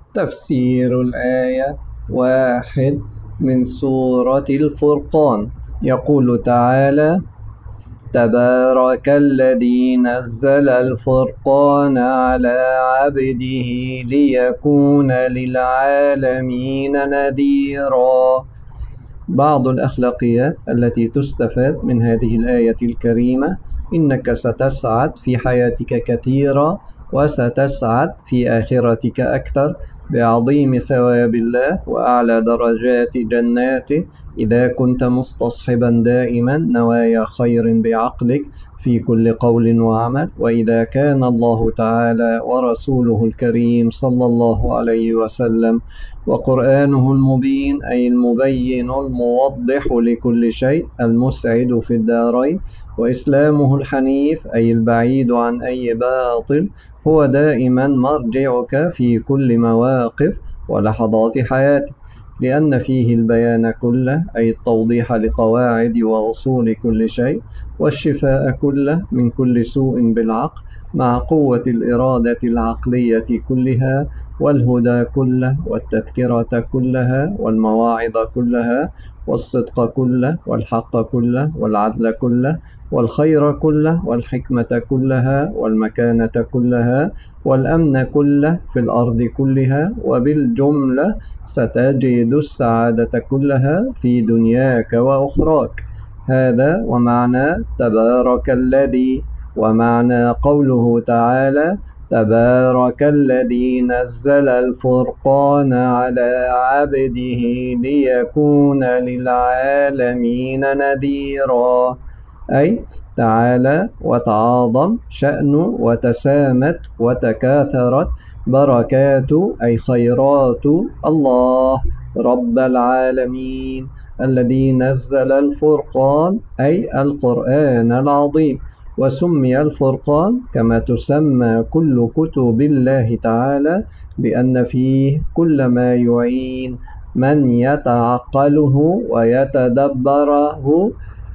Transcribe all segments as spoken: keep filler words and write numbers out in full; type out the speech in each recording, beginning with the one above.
تفسير الآية واحد من سورة الفرقان. يقول تعالى: تبارك الذي نزل الفرقان على عبده ليكون للعالمين نذيرا. بعض الأخلاقيات التي تستفاد من هذه الآية الكريمة: إنك ستسعد في حياتك كثيرا، وستسعد في آخرتك أكثر بعظيم ثواب الله وأعلى درجات جناته إذا كنت مستصحبا دائما نوايا خير بعقلك في كل قول وعمل، وإذا كان الله تعالى ورسوله الكريم صلى الله عليه وسلم وقرآنه المبين أي المبين الموضح لكل شيء المسعد في الدارين، وإسلامه الحنيف أي البعيد عن أي باطل هو دائما مرجعك في كل مواقف ولحظات حياتك، لأن فيه البيان كله أي التوضيح لقواعد وأصول كل شيء، والشفاء كله من كل سوء بالعقل مع قوة الإرادة العقلية كلها، والهدى كله والتذكرة كلها والمواعظ كلها والصدق كله والحق كله والعدل كله والخير كله والحكمة كلها والمكانة كلها والأمن كله في الأرض كلها، وبالجملة ستجد السعادة كلها في دنياك وأخراك. هذا ومعنى تبارك الذي، ومعنى قوله تعالى: تبارك الذي نزل الفرقان على عبده ليكون للعالمين نذيرا، أي تعالى وتعاظم شأنه وتسامت وتكاثرت بركات أي خيرات الله رب العالمين الذي نزل الفرقان أي القرآن العظيم. وسمي الفرقان كما تسمى كل كتب الله تعالى لأن فيه كل ما يعين من يتعقله ويتدبره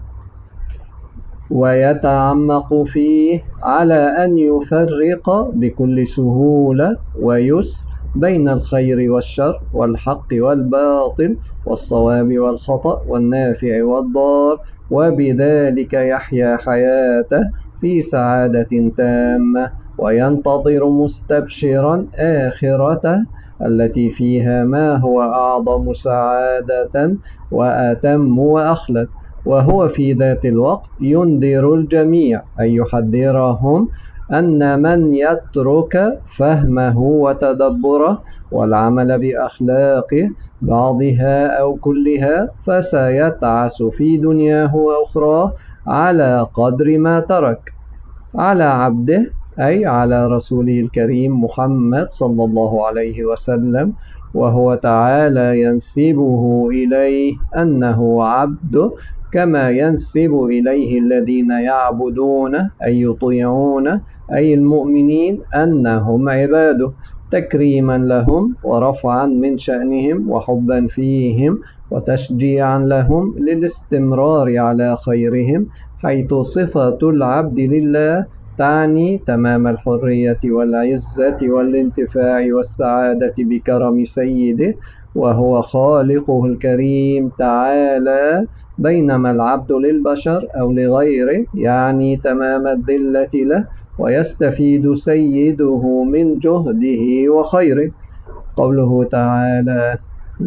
ويتعمق فيه على أن يفرق بكل سهولة ويسر بين الخير والشر والحق والباطل والصواب والخطأ والنافع والضار، وبذلك يحيا حياته في سعادة تامة وينتظر مستبشرا آخرته التي فيها ما هو أعظم سعادة وأتم وأخلد، وهو في ذات الوقت ينذر الجميع أي يحذرهم أن من يترك فهمه وتدبره والعمل بأخلاقه بعضها أو كلها فسيتعس في دنياه وأخراه على قدر ما ترك. على عبده أي على رسوله الكريم محمد صلى الله عليه وسلم، وهو تعالى ينسبه إليه أنه عبده كما ينسب إليه الذين يعبدونه أي يطيعونه أي المؤمنين أنهم عباده، تكريما لهم ورفعا من شأنهم وحبا فيهم وتشجيعا لهم للاستمرار على خيرهم، حيث صفة العبد لله تعني تمام الحرية والعزة والانتفاع والسعادة بكرم سيده وهو خالقه الكريم تعالى، بينما العبد للبشر أو لغيره يعني تمام الذلة له ويستفيد سيده من جهده وخيره. قوله تعالى: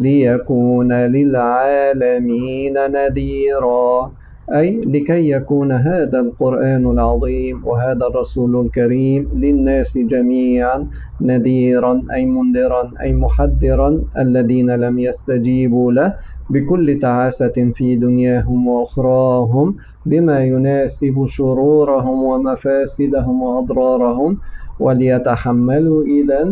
ليكون للعالمين نذيرا، أي لكي يكون هذا القرآن العظيم وهذا الرسول الكريم للناس جميعا نذيرا أي منذرا أي محذرا الذين لم يستجيبوا له بكل تعاسة في دنياهم وأخراهم بما يناسب شرورهم ومفاسدهم وأضرارهم، وليتحملوا إذن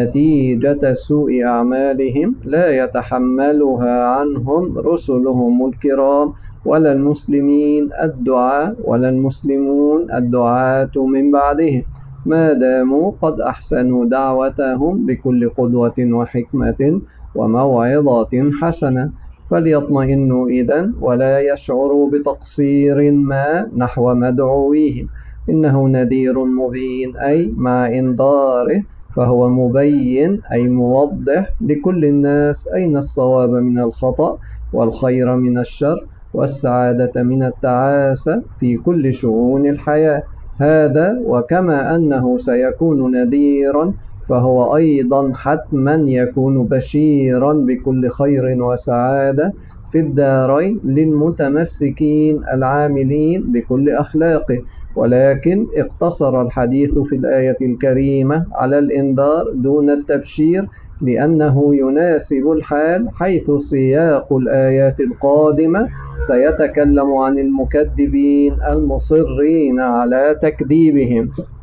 نتيجة سوء أعمالهم لا يتحملها عنهم رسلهم الكرام ولا المسلمين الدعاء ولا المسلمون الدعاة من بعدهم، ما داموا قد أحسنوا دعوتهم بكل قدوة وحكمة وموعظة حسنة، فليطمئنوا إذن ولا يشعروا بتقصير ما نحو مدعويهم، إنه نذير مبين أي مع إنذاره فهو مبين أي موضح لكل الناس أين الصواب من الخطأ والخير من الشر والسعادة من التعاسة في كل شؤون الحياة. هذا وكما أنه سيكون نذيرا فهو أيضا حتما يكون بشيرا بكل خير وسعادة في الدارين للمتمسكين العاملين بكل أخلاقه. ولكن اقتصر الحديث في الآية الكريمة على الإنذار دون التبشير لأنه يناسب الحال، حيث سياق الآيات القادمة سيتكلم عن المكذبين المصرين على تكذيبهم.